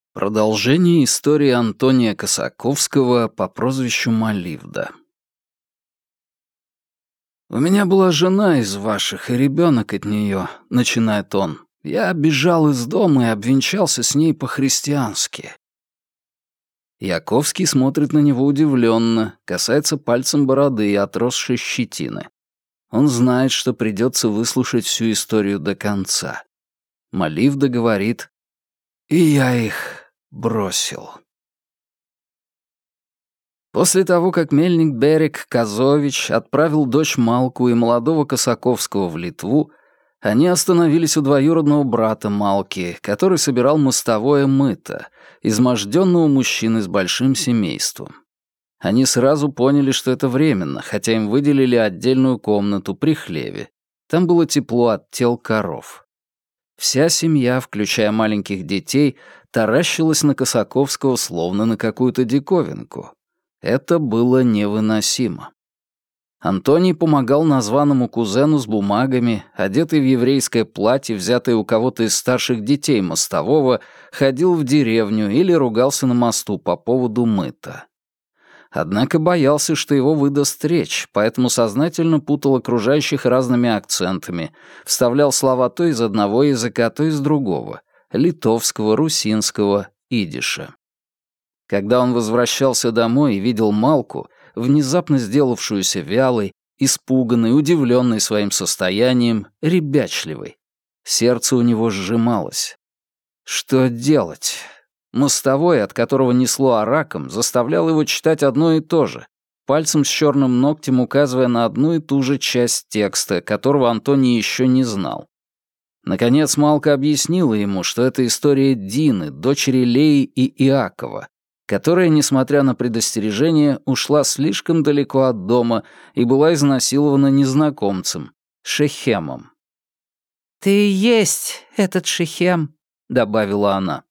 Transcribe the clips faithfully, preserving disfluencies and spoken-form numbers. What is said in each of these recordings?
Продолжение истории Антония Косаковского по прозвищу Маливда. «У меня была жена из ваших и ребенок от нее», — начинает он. «Я бежал из дома и обвенчался с ней по-христиански». Яковский смотрит на него удивленно, касается пальцем бороды и отросшей щетины. Он знает, что придется выслушать всю историю до конца. Маливда говорит: «И я их бросил». После того, как мельник Берег Казович отправил дочь Малку и молодого Косаковского в Литву, они остановились у двоюродного брата Малки, который собирал мостовое мыто, изможденного мужчины с большим семейством. Они сразу поняли, что это временно, хотя им выделили отдельную комнату при хлеве. Там было тепло от тел коров. Вся семья, включая маленьких детей, таращилась на Косаковского словно на какую-то диковинку. Это было невыносимо. Антоний помогал названному кузену с бумагами, одетый в еврейское платье, взятое у кого-то из старших детей мостового, ходил в деревню или ругался на мосту по поводу мыта. Однако боялся, что его выдаст речь, поэтому сознательно путал окружающих разными акцентами, вставлял слова то из одного языка, то из другого — литовского, русинского, идиша. Когда он возвращался домой и видел Малку, внезапно сделавшуюся вялой, испуганной, удивленной своим состоянием, ребячливой, сердце у него сжималось. Что делать? Мостовой, от которого несло араком, заставлял его читать одно и то же, пальцем с черным ногтем указывая на одну и ту же часть текста, которого Антоний еще не знал. Наконец Малка объяснила ему, что это история Дины, дочери Леи и Иакова, которая, несмотря на предостережение, ушла слишком далеко от дома и была изнасилована незнакомцем, Шехемом. «Ты и есть этот Шехем», — добавила она.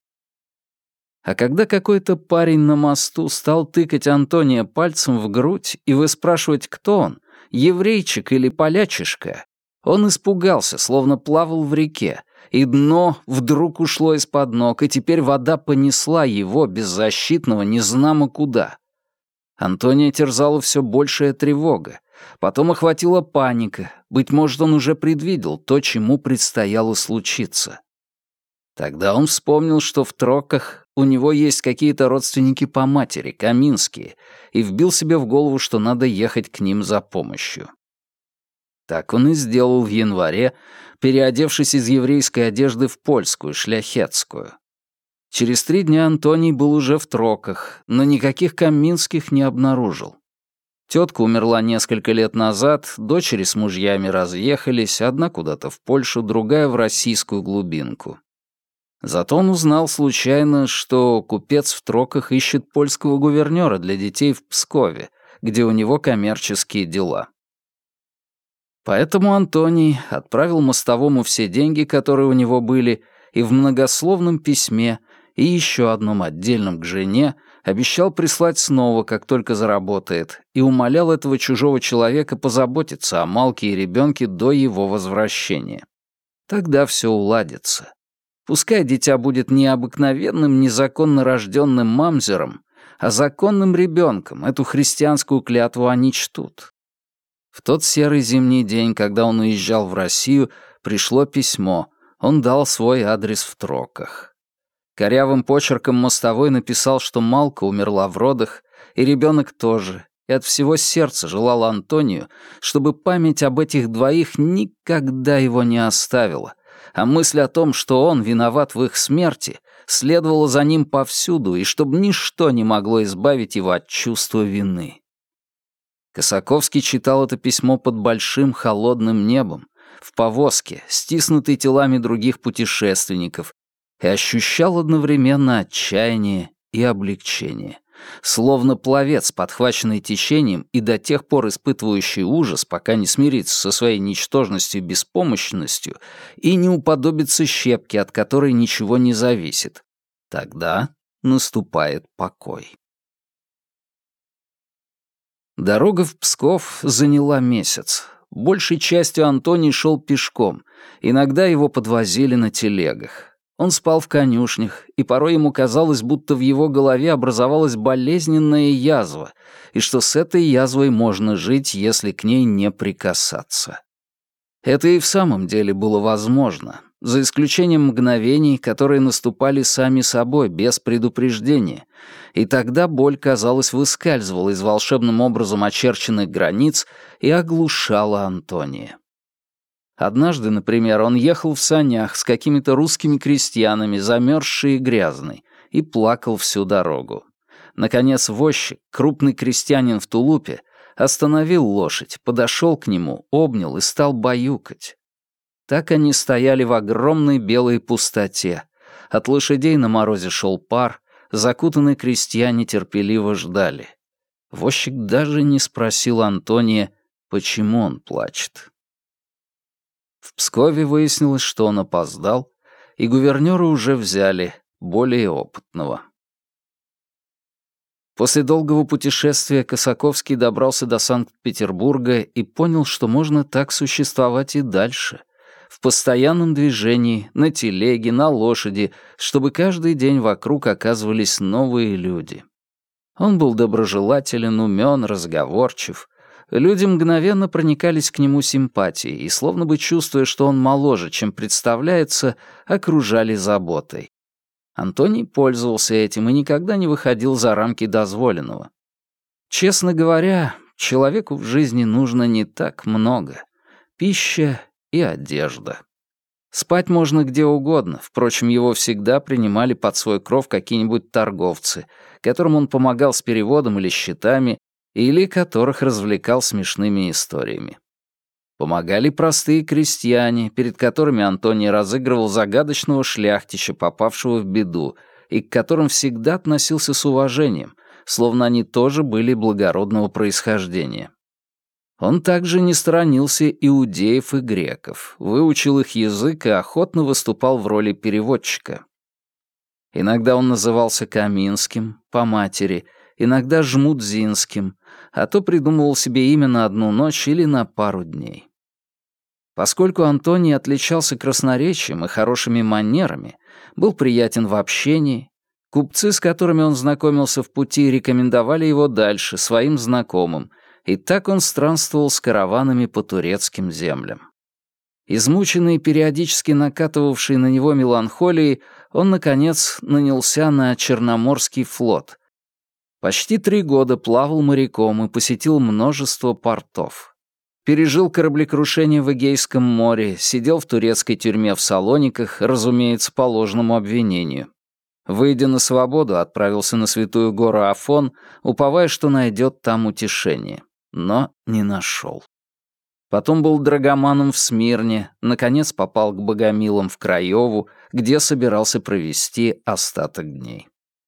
А когда какой-то парень на мосту стал тыкать Антония пальцем в грудь и выспрашивать, кто он, еврейчик или полячишка, он испугался, словно плавал в реке, и дно вдруг ушло из-под ног, и теперь вода понесла его, беззащитного, незнамо куда. Антония терзала все большая тревога. Потом охватила паника. Быть может, он уже предвидел то, чему предстояло случиться. Тогда он вспомнил, что в Троках у него есть какие-то родственники по матери, каминские, и вбил себе в голову, что надо ехать к ним за помощью. Так он и сделал в январе, переодевшись из еврейской одежды в польскую, шляхетскую. Через три дня Антоний был уже в Троках, но никаких каминских не обнаружил. Тетка умерла несколько лет назад, дочери с мужьями разъехались, одна куда-то в Польшу, другая в российскую глубинку. Зато он узнал случайно, что купец в Троках ищет польского гувернера для детей в Пскове, где у него коммерческие дела. Поэтому Антоний отправил мостовому все деньги, которые у него были, и в многословном письме, и еще одном отдельном к жене, обещал прислать снова, как только заработает, и умолял этого чужого человека позаботиться о Малке и ребенке до его возвращения. Тогда все уладится. Пускай дитя будет не обыкновенным незаконно рожденным мамзером, а законным ребенком, эту христианскую клятву они чтут. В тот серый зимний день, когда он уезжал в Россию, пришло письмо. Он дал свой адрес в Троках. Корявым почерком мостовой написал, что Малка умерла в родах, и ребенок тоже, и от всего сердца желал Антонию, чтобы память об этих двоих никогда его не оставила, а мысль о том, что он виноват в их смерти, следовала за ним повсюду, и чтобы ничто не могло избавить его от чувства вины. Косаковский читал это письмо под большим холодным небом, в повозке, стиснутой телами других путешественников, и ощущал одновременно отчаяние и облегчение, словно пловец, подхваченный течением и до тех пор испытывающий ужас, пока не смирится со своей ничтожностью и беспомощностью и не уподобится щепке, от которой ничего не зависит. Тогда наступает покой. Дорога в Псков заняла месяц. Большей частью Антоний шел пешком, иногда его подвозили на телегах. Он спал в конюшнях, и порой ему казалось, будто в его голове образовалась болезненная язва, и что с этой язвой можно жить, если к ней не прикасаться. Это и в самом деле было возможно, за исключением мгновений, которые наступали сами собой, без предупреждения, и тогда боль, казалось, выскальзывала из волшебным образом очерченных границ и оглушала Антония. Однажды, например, он ехал в санях с какими-то русскими крестьянами, замерзший и грязный, и плакал всю дорогу. Наконец возчик, крупный крестьянин в тулупе, остановил лошадь, подошел к нему, обнял и стал баюкать. Так они стояли в огромной белой пустоте. От лошадей на морозе шел пар, закутанные крестьяне терпеливо ждали. Возчик даже не спросил Антония, почему он плачет. В Пскове выяснилось, что он опоздал, и гувернёра уже взяли, более опытного. После долгого путешествия Косаковский добрался до Санкт-Петербурга и понял, что можно так существовать и дальше, в постоянном движении, на телеге, на лошади, чтобы каждый день вокруг оказывались новые люди. Он был доброжелателен, умён, разговорчив. Люди мгновенно проникались к нему симпатией и, словно бы чувствуя, что он моложе, чем представляется, окружали заботой. Антоний пользовался этим и никогда не выходил за рамки дозволенного. Честно говоря, человеку в жизни нужно не так много. Пища и одежда. Спать можно где угодно, впрочем, его всегда принимали под свой кров какие-нибудь торговцы, которым он помогал с переводом или счетами, или которых развлекал смешными историями. Помогали простые крестьяне, перед которыми Антоний разыгрывал загадочного шляхтича, попавшего в беду, и к которым всегда относился с уважением, словно они тоже были благородного происхождения. Он также не сторонился иудеев и греков, выучил их язык и охотно выступал в роли переводчика. Иногда он назывался Каминским, по матери, иногда Жмудзинским, а то придумывал себе имя на одну ночь или на пару дней. Поскольку Антоний отличался красноречием и хорошими манерами, был приятен в общении, купцы, с которыми он знакомился в пути, рекомендовали его дальше, своим знакомым, и так он странствовал с караванами по турецким землям. Измученный периодически накатывавший на него меланхолией, он, наконец, нанялся на Черноморский флот. Почти три года плавал моряком и посетил множество портов. Пережил кораблекрушение в Эгейском море, сидел в турецкой тюрьме в Салониках, разумеется, по ложному обвинению. Выйдя на свободу, отправился на Святую гору Афон, уповая, что найдет там утешение. Но не нашел. Потом был драгоманом в Смирне, наконец попал к богомилам в Краеву, где собирался провести остаток дней.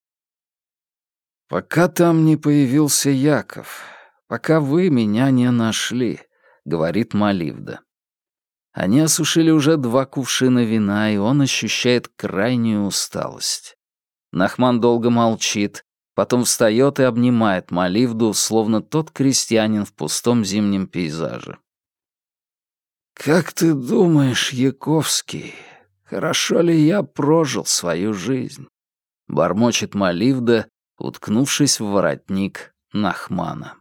«Пока там не появился Яков, пока вы меня не нашли», — говорит Маливда. Они осушили уже два кувшина вина, и он ощущает крайнюю усталость. Нахман долго молчит, потом встает и обнимает Маливду, словно тот крестьянин в пустом зимнем пейзаже. «Как ты думаешь, Яковский, хорошо ли я прожил свою жизнь?» — бормочет Маливда, уткнувшись в воротник Нахмана.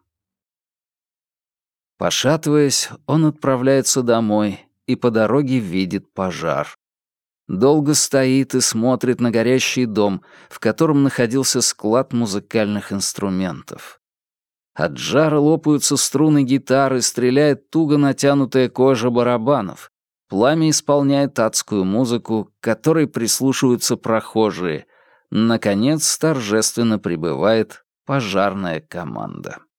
Пошатываясь, он отправляется домой и по дороге видит пожар. Долго стоит и смотрит на горящий дом, в котором находился склад музыкальных инструментов. От жара лопаются струны гитары, стреляет туго натянутая кожа барабанов. Пламя исполняет адскую музыку, к которой прислушиваются прохожие. Наконец, торжественно прибывает пожарная команда.